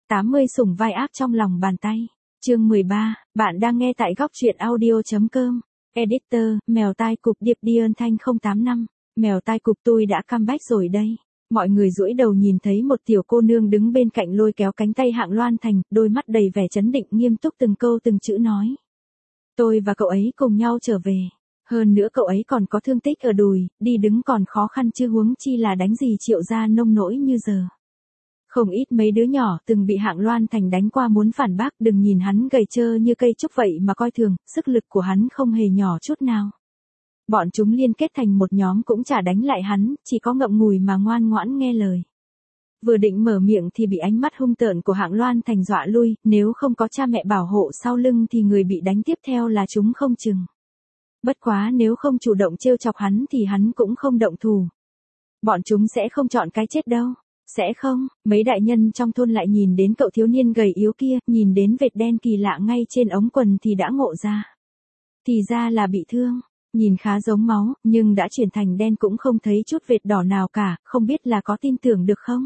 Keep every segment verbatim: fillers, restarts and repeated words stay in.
tám mươi sủng vai ác trong lòng bàn tay. Chương mười ba, bạn đang nghe tại góc truyện audio.com. Editor, mèo tai cụp điệp đi ơn thanh không tám năm. Mèo tai cụp tôi đã comeback rồi đây. Mọi người duỗi đầu nhìn thấy một tiểu cô nương đứng bên cạnh lôi kéo cánh tay Hạng Loan Thành, đôi mắt đầy vẻ chấn định nghiêm túc từng câu từng chữ nói. Tôi và cậu ấy cùng nhau trở về. Hơn nữa cậu ấy còn có thương tích ở đùi, đi đứng còn khó khăn chứ huống chi là đánh gì Triệu gia nông nỗi như giờ. Không ít mấy đứa nhỏ từng bị Hạng Loan Thành đánh qua muốn phản bác, đừng nhìn hắn gầy trơ như cây trúc vậy mà coi thường, sức lực của hắn không hề nhỏ chút nào. Bọn chúng liên kết thành một nhóm cũng chả đánh lại hắn, chỉ có ngậm ngùi mà ngoan ngoãn nghe lời. Vừa định mở miệng thì bị ánh mắt hung tợn của Hạng Loan Thành dọa lui, nếu không có cha mẹ bảo hộ sau lưng thì người bị đánh tiếp theo là chúng không chừng. Bất quá nếu không chủ động trêu chọc hắn thì hắn cũng không động thủ. Bọn chúng sẽ không chọn cái chết đâu. Sẽ không, mấy đại nhân trong thôn lại nhìn đến cậu thiếu niên gầy yếu kia, nhìn đến vệt đen kỳ lạ ngay trên ống quần thì đã ngộ ra. Thì ra là bị thương, nhìn khá giống máu, nhưng đã chuyển thành đen cũng không thấy chút vệt đỏ nào cả, không biết là có tin tưởng được không?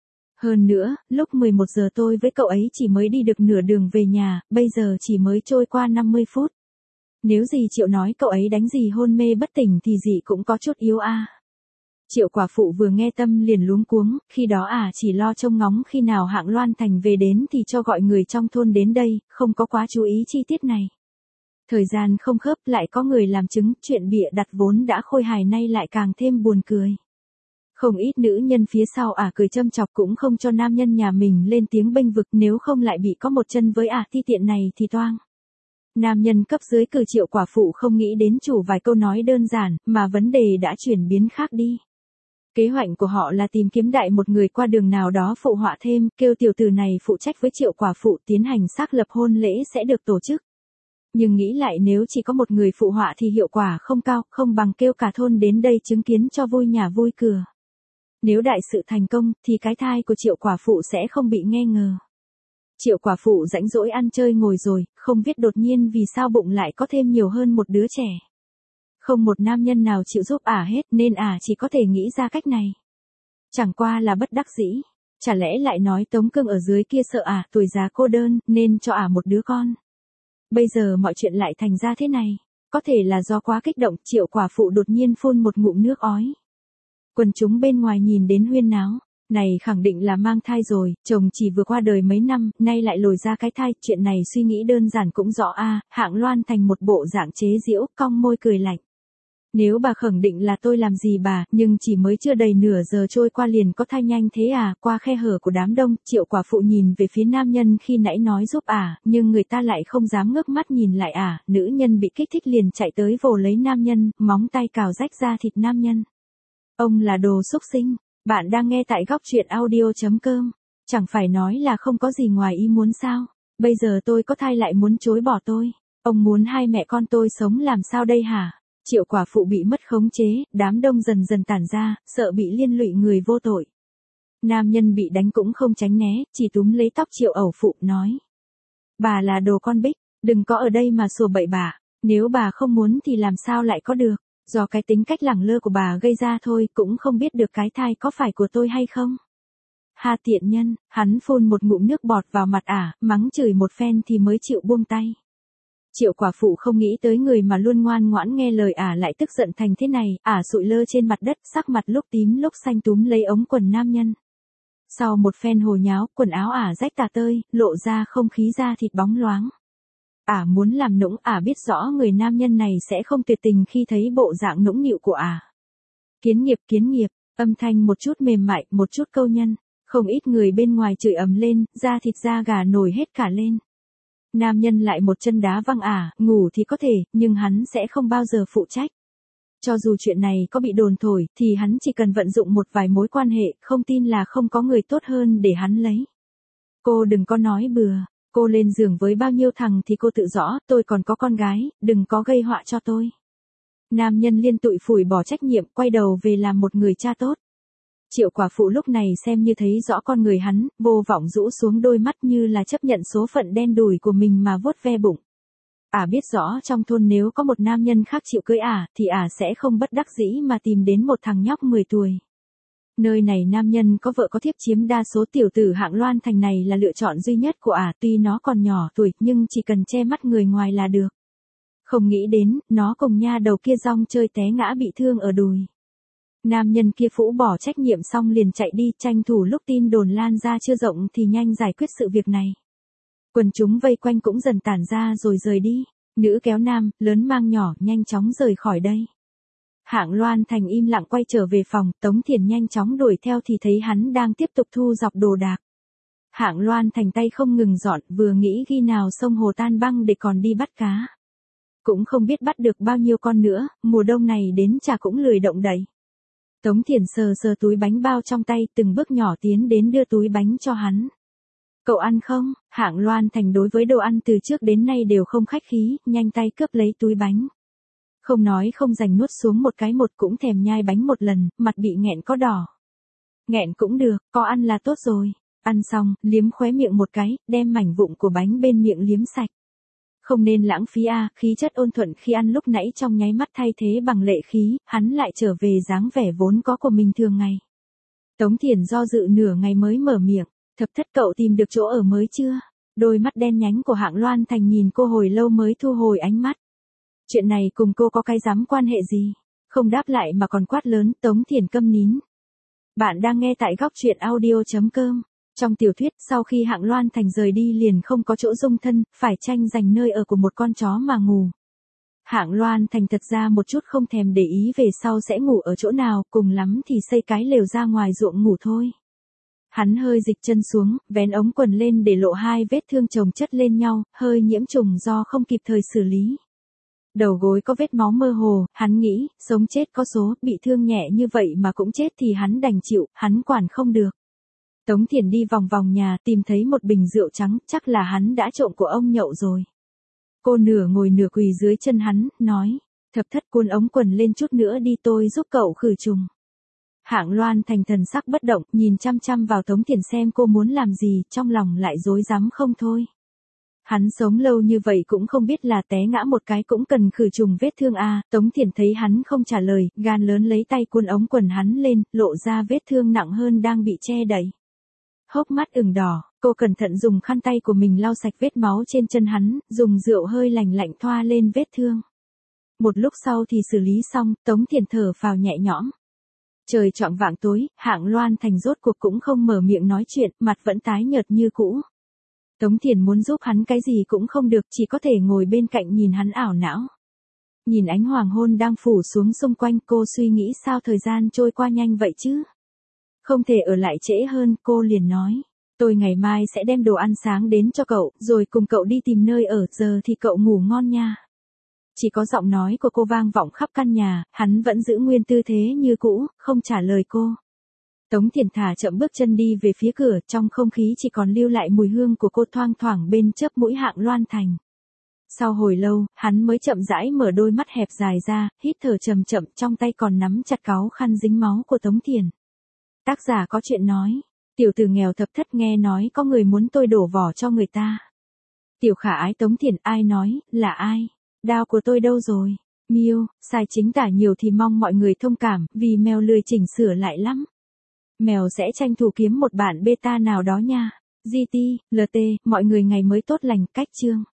Hơn nữa, lúc mười một giờ tôi với cậu ấy chỉ mới đi được nửa đường về nhà, bây giờ chỉ mới trôi qua năm mươi phút. Nếu dì Triệu nói cậu ấy đánh dì hôn mê bất tỉnh thì dì cũng có chút yếu a. À. Triệu quả phụ vừa nghe tâm liền luống cuống, khi đó à chỉ lo trông ngóng khi nào Hạng Loan Thành về đến thì cho gọi người trong thôn đến đây, không có quá chú ý chi tiết này. Thời gian không khớp lại có người làm chứng, chuyện bịa đặt vốn đã khôi hài nay lại càng thêm buồn cười. Không ít nữ nhân phía sau à cười châm chọc cũng không cho nam nhân nhà mình lên tiếng bênh vực, nếu không lại bị có một chân với à ti tiện này thì toang. Nam nhân cấp dưới cử Triệu quả phụ không nghĩ đến chủ vài câu nói đơn giản, mà vấn đề đã chuyển biến khác đi. Kế hoạch của họ là tìm kiếm đại một người qua đường nào đó phụ họa thêm, kêu tiểu tử này phụ trách với Triệu quả phụ tiến hành xác lập hôn lễ sẽ được tổ chức. Nhưng nghĩ lại nếu chỉ có một người phụ họa thì hiệu quả không cao, không bằng kêu cả thôn đến đây chứng kiến cho vui nhà vui cửa. Nếu đại sự thành công thì cái thai của Triệu quả phụ sẽ không bị nghi ngờ. Triệu quả phụ rãnh rỗi ăn chơi ngồi rồi, không biết đột nhiên vì sao bụng lại có thêm nhiều hơn một đứa trẻ. Không một nam nhân nào chịu giúp ả hết nên ả chỉ có thể nghĩ ra cách này. Chẳng qua là bất đắc dĩ. Chả lẽ lại nói Tống Cương ở dưới kia sợ ả tuổi già cô đơn nên cho ả một đứa con. Bây giờ mọi chuyện lại thành ra thế này. Có thể là do quá kích động, Triệu quả phụ đột nhiên phun một ngụm nước ói. Quần chúng bên ngoài nhìn đến huyên náo. Này khẳng định là mang thai rồi, chồng chỉ vừa qua đời mấy năm, nay lại lồi ra cái thai, chuyện này suy nghĩ đơn giản cũng rõ a. À, Hạng Loan Thành một bộ dạng chế giễu, cong môi cười lạnh. Nếu bà khẳng định là tôi làm gì bà, nhưng chỉ mới chưa đầy nửa giờ trôi qua liền có thai nhanh thế à, qua khe hở của đám đông, Triệu quả phụ nhìn về phía nam nhân khi nãy nói giúp à, nhưng người ta lại không dám ngước mắt nhìn lại à, nữ nhân bị kích thích liền chạy tới vồ lấy nam nhân, móng tay cào rách ra thịt nam nhân. Ông là đồ xúc sinh, bạn đang nghe tại góc truyện audio.com, chẳng phải nói là không có gì ngoài ý muốn sao, bây giờ tôi có thai lại muốn chối bỏ tôi, ông muốn hai mẹ con tôi sống làm sao đây hả? Triệu quả phụ bị mất khống chế, đám đông dần dần tản ra, sợ bị liên lụy người vô tội. Nam nhân bị đánh cũng không tránh né, chỉ túm lấy tóc Triệu ẩu phụ, nói. Bà là đồ con bích, đừng có ở đây mà sủa bậy bạ, nếu bà không muốn thì làm sao lại có được, do cái tính cách lẳng lơ của bà gây ra thôi, cũng không biết được cái thai có phải của tôi hay không. Ha tiện nhân, hắn phun một ngụm nước bọt vào mặt ả, mắng chửi một phen thì mới chịu buông tay. Triệu quả phụ không nghĩ tới người mà luôn ngoan ngoãn nghe lời ả lại tức giận thành thế này, ả sụi lơ trên mặt đất, sắc mặt lúc tím lúc xanh túm lấy ống quần nam nhân. Sau một phen hồ nháo, quần áo ả rách tả tơi, lộ ra không khí da thịt bóng loáng. Ả muốn làm nũng, ả biết rõ người nam nhân này sẽ không tuyệt tình khi thấy bộ dạng nũng nịu của ả. Kiến nghiệp kiến nghiệp, âm thanh một chút mềm mại, một chút câu nhân, không ít người bên ngoài chửi ầm lên, da thịt da gà nổi hết cả lên. Nam nhân lại một chân đá văng ả, ngủ thì có thể, nhưng hắn sẽ không bao giờ phụ trách. Cho dù chuyện này có bị đồn thổi, thì hắn chỉ cần vận dụng một vài mối quan hệ, không tin là không có người tốt hơn để hắn lấy. Cô đừng có nói bừa, cô lên giường với bao nhiêu thằng thì cô tự rõ, tôi còn có con gái, đừng có gây họa cho tôi. Nam nhân liên tụi phủi bỏ trách nhiệm, quay đầu về làm một người cha tốt. Triệu quả phụ lúc này xem như thấy rõ con người hắn, vô vọng rũ xuống đôi mắt như là chấp nhận số phận đen đủi của mình mà vuốt ve bụng. Ả biết rõ trong thôn nếu có một nam nhân khác chịu cưới ả, thì ả sẽ không bất đắc dĩ mà tìm đến một thằng nhóc mười tuổi. Nơi này nam nhân có vợ có thiếp chiếm đa số, tiểu tử hạng Loan Thành này là lựa chọn duy nhất của ả, tuy nó còn nhỏ tuổi nhưng chỉ cần che mắt người ngoài là được. Không nghĩ đến, nó cùng nha đầu kia rong chơi té ngã bị thương ở đùi. Nam nhân kia phũ bỏ trách nhiệm xong liền chạy đi, tranh thủ lúc tin đồn lan ra chưa rộng thì nhanh giải quyết sự việc này. Quần chúng vây quanh cũng dần tản ra rồi rời đi, nữ kéo nam, lớn mang nhỏ, nhanh chóng rời khỏi đây. Hạng Loan Thành im lặng quay trở về phòng, Tống Thiền nhanh chóng đuổi theo thì thấy hắn đang tiếp tục thu dọc đồ đạc. Hạng Loan Thành tay không ngừng dọn, vừa nghĩ khi nào sông hồ tan băng để còn đi bắt cá. Cũng không biết bắt được bao nhiêu con nữa, mùa đông này đến chả cũng lười động đậy. Tống Thiền sờ sờ túi bánh bao trong tay, từng bước nhỏ tiến đến đưa túi bánh cho hắn. Cậu ăn không? Hạng Loan Thành đối với đồ ăn từ trước đến nay đều không khách khí, nhanh tay cướp lấy túi bánh. Không nói không dành nuốt xuống một cái, một cũng thèm nhai bánh một lần, mặt bị nghẹn có đỏ. Nghẹn cũng được, có ăn là tốt rồi. Ăn xong, liếm khóe miệng một cái, đem mảnh vụn của bánh bên miệng liếm sạch. Không nên lãng phí a, à, khí chất ôn thuận khi ăn lúc nãy trong nháy mắt thay thế bằng lệ khí, hắn lại trở về dáng vẻ vốn có của mình thường ngày. Tống Thiền do dự nửa ngày mới mở miệng, Thập Thất cậu tìm được chỗ ở mới chưa? Đôi mắt đen nhánh của Hạng Loan Thành nhìn cô hồi lâu mới thu hồi ánh mắt. Chuyện này cùng cô có cái dám quan hệ gì? Không đáp lại mà còn quát lớn, Tống Thiền câm nín. Bạn đang nghe tại góc truyện audio chấm com. Trong tiểu thuyết, sau khi Hạng Loan Thành rời đi liền không có chỗ dung thân, phải tranh giành nơi ở của một con chó mà ngủ. Hạng Loan Thành thật ra một chút không thèm để ý về sau sẽ ngủ ở chỗ nào, cùng lắm thì xây cái lều ra ngoài ruộng ngủ thôi. Hắn hơi dịch chân xuống, vén ống quần lên để lộ hai vết thương chồng chất lên nhau, hơi nhiễm trùng do không kịp thời xử lý. Đầu gối có vết máu mơ hồ, hắn nghĩ, sống chết có số, bị thương nhẹ như vậy mà cũng chết thì hắn đành chịu, hắn quản không được. Tống Thiền đi vòng vòng nhà, tìm thấy một bình rượu trắng, chắc là hắn đã trộm của ông nhậu rồi. Cô nửa ngồi nửa quỳ dưới chân hắn, nói, Thập Thất cuốn ống quần lên chút nữa đi, tôi giúp cậu khử trùng. Hạng Loan Thành thần sắc bất động, nhìn chăm chăm vào Tống Thiền xem cô muốn làm gì, trong lòng lại rối rắm không thôi. Hắn sống lâu như vậy cũng không biết là té ngã một cái cũng cần khử trùng vết thương à, Tống Thiền thấy hắn không trả lời, gan lớn lấy tay cuốn ống quần hắn lên, lộ ra vết thương nặng hơn đang bị che đậy. Hốc mắt ửng đỏ, cô cẩn thận dùng khăn tay của mình lau sạch vết máu trên chân hắn, dùng rượu hơi lành lạnh thoa lên vết thương. Một lúc sau thì xử lý xong, Tống Thiền thở phào nhẹ nhõm. Trời chạng vạng tối, Hạng Loan Thành rốt cuộc cũng không mở miệng nói chuyện, mặt vẫn tái nhợt như cũ. Tống Thiền muốn giúp hắn cái gì cũng không được, chỉ có thể ngồi bên cạnh nhìn hắn ảo não. Nhìn ánh hoàng hôn đang phủ xuống xung quanh, cô suy nghĩ sao thời gian trôi qua nhanh vậy chứ. Không thể ở lại trễ hơn, cô liền nói. Tôi ngày mai sẽ đem đồ ăn sáng đến cho cậu, rồi cùng cậu đi tìm nơi ở, giờ thì cậu ngủ ngon nha. Chỉ có giọng nói của cô vang vọng khắp căn nhà, hắn vẫn giữ nguyên tư thế như cũ, không trả lời cô. Tống Thiền thả chậm bước chân đi về phía cửa, trong không khí chỉ còn lưu lại mùi hương của cô thoang thoảng bên chớp mũi Hạng Loan Thành. Sau hồi lâu, hắn mới chậm rãi mở đôi mắt hẹp dài ra, hít thở chậm chậm, trong tay còn nắm chặt cáu khăn dính máu của Tống Thiền. Tác giả có chuyện nói, tiểu tử nghèo Thập Thất nghe nói có người muốn tôi đổ vỏ cho người ta. Tiểu khả ái Tống Thiền, ai nói, là ai? Đao của tôi đâu rồi? Miêu, sai chính tả nhiều thì mong mọi người thông cảm, vì mèo lười chỉnh sửa lại lắm. Mèo sẽ tranh thủ kiếm một bản beta nào đó nha. giê tê, lờ tê, mọi người ngày mới tốt lành, cách chương.